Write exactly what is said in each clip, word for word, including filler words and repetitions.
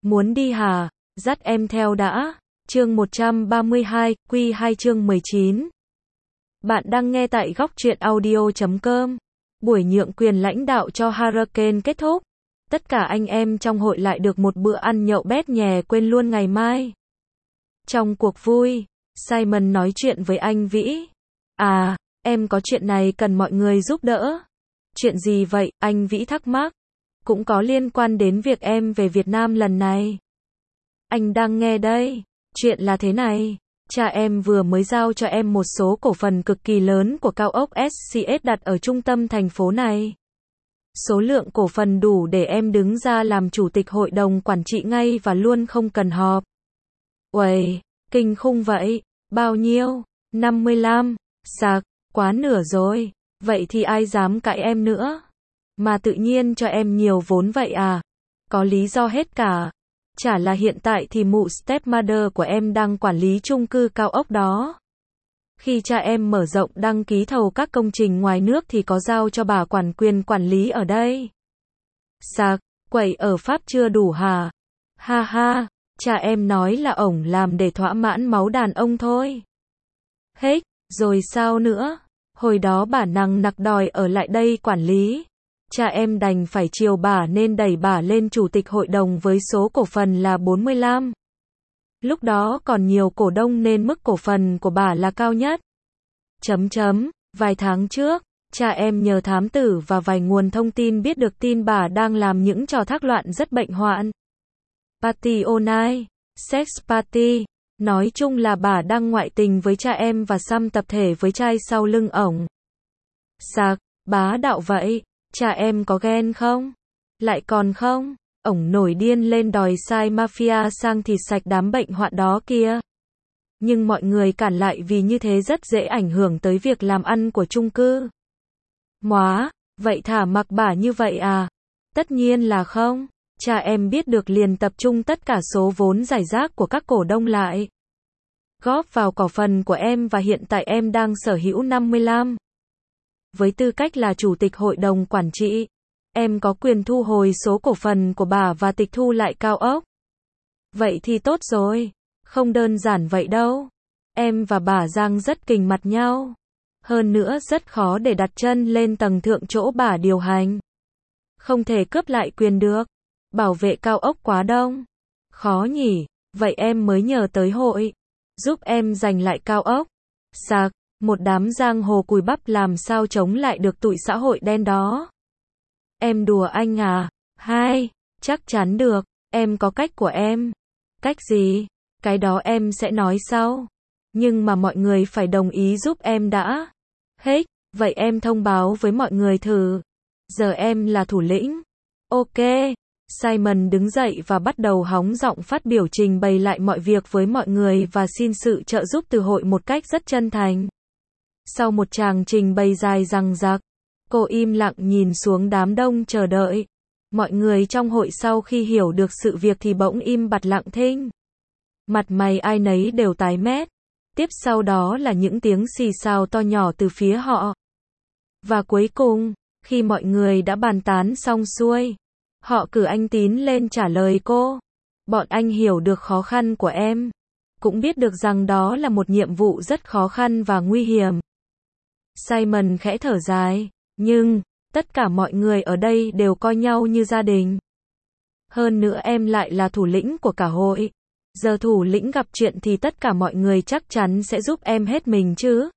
Muốn đi hả? Dắt em theo đã. Chương một trăm ba mươi hai, Q hai chương mười chín. Bạn đang nghe tại góc truyện audio chấm com. Buổi nhượng quyền lãnh đạo cho Hurricane kết thúc. Tất cả anh em trong hội lại được một bữa ăn nhậu bét nhè quên luôn ngày mai. Trong cuộc vui, Simon nói chuyện với anh Vĩ. À, em có chuyện này cần mọi người giúp đỡ. Chuyện gì vậy? Anh Vĩ thắc mắc. Cũng có liên quan đến việc em về Việt Nam lần này. Anh đang nghe đây. Chuyện là thế này. Cha em vừa mới giao cho em một số cổ phần cực kỳ lớn của cao ốc ét xê ét đặt ở trung tâm thành phố này. Số lượng cổ phần đủ để em đứng ra làm chủ tịch hội đồng quản trị ngay và luôn không cần họp. Uầy, kinh khủng vậy. Bao nhiêu? năm mươi lăm. Sạc, quá nửa rồi. Vậy thì ai dám cãi em nữa? Mà tự nhiên cho em nhiều vốn vậy à? Có lý do hết cả. Chả là hiện tại thì mụ stepmother của em đang quản lý chung cư cao ốc đó. Khi cha em mở rộng đăng ký thầu các công trình ngoài nước thì có giao cho bà quản quyền quản lý ở đây. Sạc, quậy ở Pháp chưa đủ hả? Ha ha, cha em nói là ổng làm để thỏa mãn máu đàn ông thôi. Hết, rồi sao nữa? Hồi đó bà nằng nặc đòi ở lại đây quản lý. Cha em đành phải chiều bà nên đẩy bà lên chủ tịch hội đồng với số cổ phần là bốn mươi lăm. Lúc đó còn nhiều cổ đông nên mức cổ phần của bà là cao nhất. Chấm chấm, vài tháng trước, cha em nhờ thám tử và vài nguồn thông tin biết được tin bà đang làm những trò thác loạn rất bệnh hoạn. Party all night, sex party, nói chung là bà đang ngoại tình với cha em và xăm tập thể với trai sau lưng ổng. Sạc, bá đạo vậy. Cha em có ghen không? Lại còn không? Ổng nổi điên lên đòi sai mafia sang thịt sạch đám bệnh hoạn đó kia. Nhưng mọi người cản lại vì như thế rất dễ ảnh hưởng tới việc làm ăn của chung cư. Móa, vậy thả mặc bả như vậy à? Tất nhiên là không. Cha em biết được liền tập trung tất cả số vốn rải rác của các cổ đông lại. Góp vào cổ phần của em và hiện tại em đang sở hữu năm mươi lăm. Với tư cách là chủ tịch hội đồng quản trị, em có quyền thu hồi số cổ phần của bà và tịch thu lại cao ốc. Vậy thì tốt rồi. Không đơn giản vậy đâu. Em và bà Giang rất kình mặt nhau. Hơn nữa rất khó để đặt chân lên tầng thượng chỗ bà điều hành. Không thể cướp lại quyền được. Bảo vệ cao ốc quá đông. Khó nhỉ. Vậy em mới nhờ tới hội. Giúp em giành lại cao ốc. Sạc. Một đám giang hồ cùi bắp làm sao chống lại được tụi xã hội đen đó. Em đùa anh à? Hai, chắc chắn được, em có cách của em. Cách gì? Cái đó em sẽ nói sau. Nhưng mà mọi người phải đồng ý giúp em đã. Hết, vậy em thông báo với mọi người thử. Giờ em là thủ lĩnh. Ok. Simon đứng dậy và bắt đầu hóng giọng phát biểu trình bày lại mọi việc với mọi người và xin sự trợ giúp từ hội một cách rất chân thành. Sau một tràng trình bày dài dằng dặc, cô im lặng nhìn xuống đám đông chờ đợi. Mọi người trong hội sau khi hiểu được sự việc thì bỗng im bặt lặng thinh. Mặt mày ai nấy đều tái mét. Tiếp sau đó là những tiếng xì xào to nhỏ từ phía họ. Và cuối cùng, khi mọi người đã bàn tán xong xuôi, họ cử anh Tín lên trả lời cô. Bọn anh hiểu được khó khăn của em. Cũng biết được rằng đó là một nhiệm vụ rất khó khăn và nguy hiểm. Simon khẽ thở dài, nhưng, tất cả mọi người ở đây đều coi nhau như gia đình. Hơn nữa em lại là thủ lĩnh của cả hội. Giờ thủ lĩnh gặp chuyện thì tất cả mọi người chắc chắn sẽ giúp em hết mình chứ.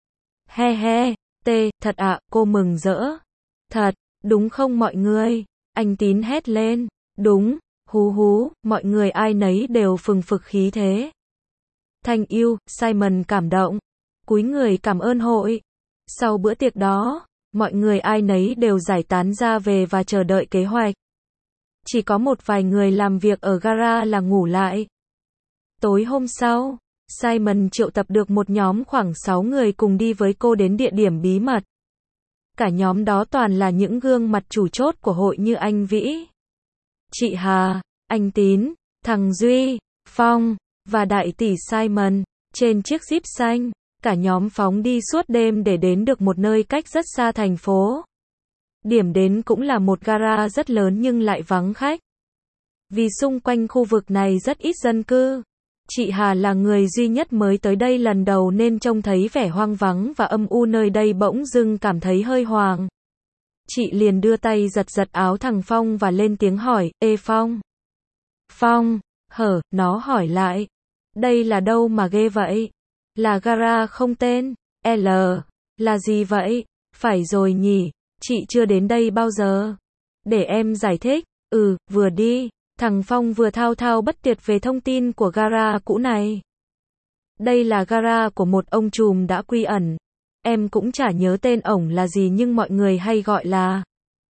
He he, tê, thật ạ, cô mừng rỡ. Thật, đúng không mọi người? Anh Tín hét lên, đúng, hú hú, mọi người ai nấy đều phừng phực khí thế. Thank you, Simon cảm động. Cúi người cảm ơn hội. Sau bữa tiệc đó, mọi người ai nấy đều giải tán ra về và chờ đợi kế hoạch. Chỉ có một vài người làm việc ở gara là ngủ lại. Tối hôm sau, Simon triệu tập được một nhóm khoảng sáu người cùng đi với cô đến địa điểm bí mật. Cả nhóm đó toàn là những gương mặt chủ chốt của hội như anh Vĩ, chị Hà, anh Tín, thằng Duy, Phong, và đại tỷ Simon. Trên chiếc Jeep xanh, cả nhóm phóng đi suốt đêm để đến được một nơi cách rất xa thành phố. Điểm đến cũng là một gara rất lớn nhưng lại vắng khách. Vì xung quanh khu vực này rất ít dân cư. Chị Hà là người duy nhất mới tới đây lần đầu nên trông thấy vẻ hoang vắng và âm u nơi đây bỗng dưng cảm thấy hơi hoang. Chị liền đưa tay giật giật áo thằng Phong và lên tiếng hỏi, ê Phong. Phong, hở, nó hỏi lại. Đây là đâu mà ghê vậy? Là gara không tên? L, là gì vậy? Phải rồi nhỉ, chị chưa đến đây bao giờ. Để em giải thích, ừ, vừa đi. Thằng Phong vừa thao thao bất tuyệt về thông tin của gara cũ này. Đây là gara của một ông trùm đã quy ẩn. Em cũng chả nhớ tên ổng là gì nhưng mọi người hay gọi là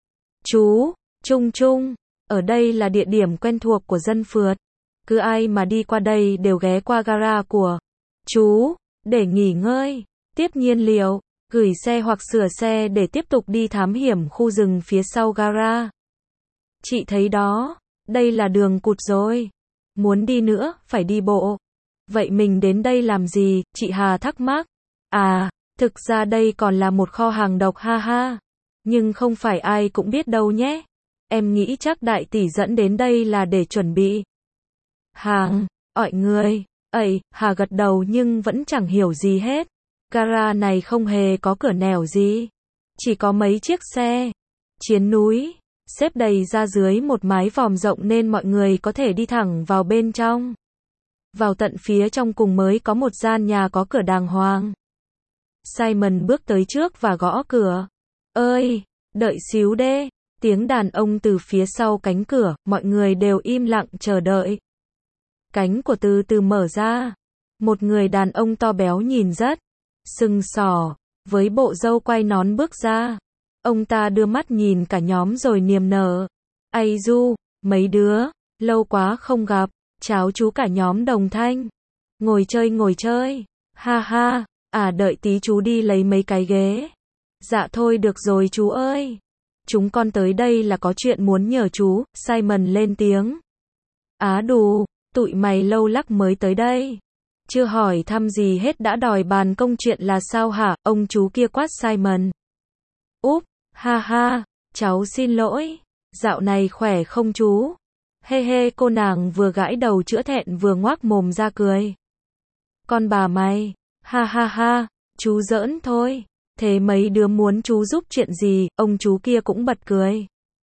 chú, Trung Trung. Ở đây là địa điểm quen thuộc của dân phượt. Cứ ai mà đi qua đây đều ghé qua gara của chú để nghỉ ngơi, tiếp nhiên liệu, gửi xe hoặc sửa xe để tiếp tục đi thám hiểm khu rừng phía sau gara. Chị thấy đó, đây là đường cụt rồi. Muốn đi nữa, phải đi bộ. Vậy mình đến đây làm gì? Chị Hà thắc mắc. À, thực ra đây còn là một kho hàng độc ha ha. Nhưng không phải ai cũng biết đâu nhé. Em nghĩ chắc đại tỷ dẫn đến đây là để chuẩn bị hàng, ọi người. Ây, Hà gật đầu nhưng vẫn chẳng hiểu gì hết. Gara này không hề có cửa nẻo gì. Chỉ có mấy chiếc xe chiến núi xếp đầy ra dưới một mái vòm rộng nên mọi người có thể đi thẳng vào bên trong. Vào tận phía trong cùng mới có một gian nhà có cửa đàng hoàng. Simon bước tới trước và gõ cửa. Ơi, đợi xíu đê. Tiếng đàn ông từ phía sau cánh cửa, mọi người đều im lặng chờ đợi. Cánh của từ từ mở ra. Một người đàn ông to béo nhìn rất sừng sỏ, với bộ râu quai nón bước ra. Ông ta đưa mắt nhìn cả nhóm rồi niềm nở. Ây du, mấy đứa, lâu quá không gặp, cháu chú cả nhóm đồng thanh. Ngồi chơi ngồi chơi, ha ha, à đợi tí chú đi lấy mấy cái ghế. Dạ thôi được rồi chú ơi. Chúng con tới đây là có chuyện muốn nhờ chú, Simon lên tiếng. Á đù, tụi mày lâu lắc mới tới đây. Chưa hỏi thăm gì hết đã đòi bàn công chuyện là sao hả, ông chú kia quát Simon. Úp, ha ha, cháu xin lỗi, dạo này khỏe không chú? Hê hê cô nàng vừa gãi đầu chữa thẹn vừa ngoác mồm ra cười. Con bà mày, ha ha ha, chú giỡn thôi. Thế mấy đứa muốn chú giúp chuyện gì, ông chú kia cũng bật cười.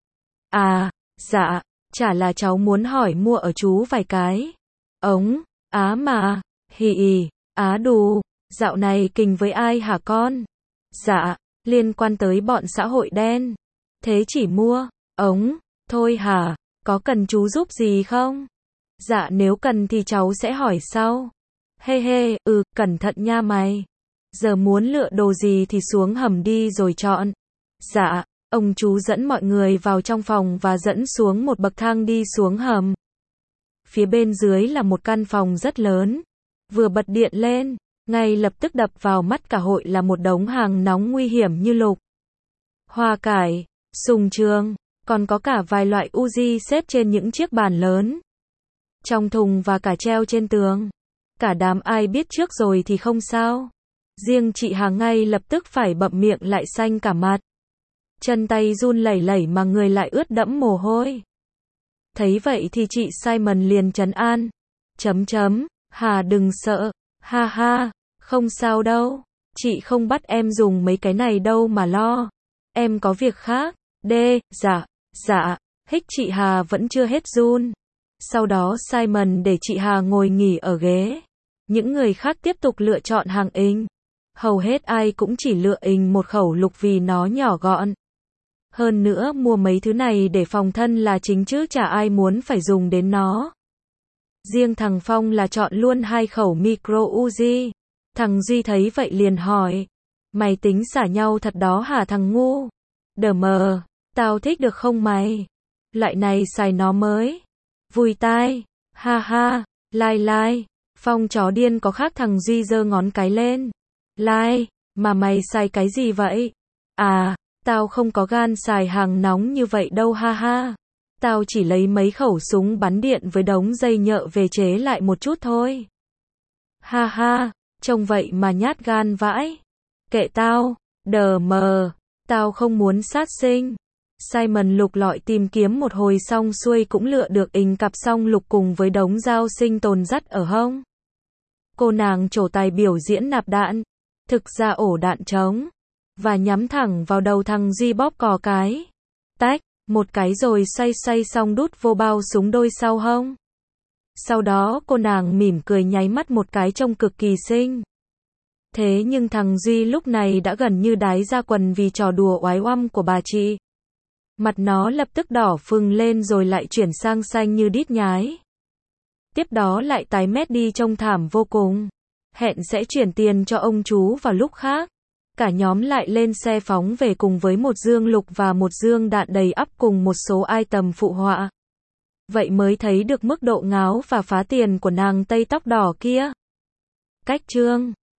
À, dạ, chả là cháu muốn hỏi mua ở chú vài cái. Ống, á mà, hì ì, á đù, dạo này kình với ai hả con? Dạ, liên quan tới bọn xã hội đen. Thế chỉ mua, ống, thôi hả, có cần chú giúp gì không? Dạ nếu cần thì cháu sẽ hỏi sau. Hê hê, ừ, cẩn thận nha mày. Giờ muốn lựa đồ gì thì xuống hầm đi rồi chọn. Dạ, ông chú dẫn mọi người vào trong phòng và dẫn xuống một bậc thang đi xuống hầm. Phía bên dưới là một căn phòng rất lớn. Vừa bật điện lên, ngay lập tức đập vào mắt cả hội là một đống hàng nóng nguy hiểm như lục, hoa cải, sùng trường, còn có cả vài loại Uzi xếp trên những chiếc bàn lớn, trong thùng và cả treo trên tường. Cả đám ai biết trước rồi thì không sao. Riêng chị Hà ngay lập tức phải bậm miệng lại xanh cả mặt. Chân tay run lẩy lẩy mà người lại ướt đẫm mồ hôi. Thấy vậy thì chị Simon liền trấn an. Chấm chấm, Hà đừng sợ, ha ha, không sao đâu. Chị không bắt em dùng mấy cái này đâu mà lo. Em có việc khác. Đê, dạ, dạ, hích chị Hà vẫn chưa hết run. Sau đó Simon để chị Hà ngồi nghỉ ở ghế. Những người khác tiếp tục lựa chọn hàng inh. Hầu hết ai cũng chỉ lựa inh một khẩu lục vì nó nhỏ gọn. Hơn nữa mua mấy thứ này để phòng thân là chính chứ chả ai muốn phải dùng đến nó. Riêng thằng Phong là chọn luôn hai khẩu micro Uzi. Thằng Duy thấy vậy liền hỏi. Mày tính xả nhau thật đó hả thằng ngu? Đờ mờ, tao thích được không mày? Loại này xài nó mới vui tai, ha ha, lai lai. Phong chó điên có khác thằng Duy giơ ngón cái lên. Lai, mà mày xài cái gì vậy? À, tao không có gan xài hàng nóng như vậy đâu ha ha. Tao chỉ lấy mấy khẩu súng bắn điện với đống dây nhợ về chế lại một chút thôi. Ha ha, trông vậy mà nhát gan vãi. Kệ tao, đờ mờ, tao không muốn sát sinh. Simon lục lọi tìm kiếm một hồi xong xuôi cũng lựa được ình cặp song lục cùng với đống dao sinh tồn dắt ở hông. Cô nàng trổ tài biểu diễn nạp đạn, thực ra ổ đạn trống, và nhắm thẳng vào đầu thằng Duy bóp cò cái. Tách, một cái rồi xoay xoay xong đút vô bao súng đôi sau hông. Sau đó cô nàng mỉm cười nháy mắt một cái trông cực kỳ xinh. Thế nhưng thằng Duy lúc này đã gần như đái ra quần vì trò đùa oái oăm của bà chị. Mặt nó lập tức đỏ phừng lên rồi lại chuyển sang xanh như đít nhái. Tiếp đó lại tái mét đi trông thảm vô cùng. Hẹn sẽ chuyển tiền cho ông chú vào lúc khác. Cả nhóm lại lên xe phóng về cùng với một dương lục và một dương đạn đầy ắp cùng một số item phụ họa. Vậy mới thấy được mức độ ngáo và phá tiền của nàng Tây tóc đỏ kia. Cách chương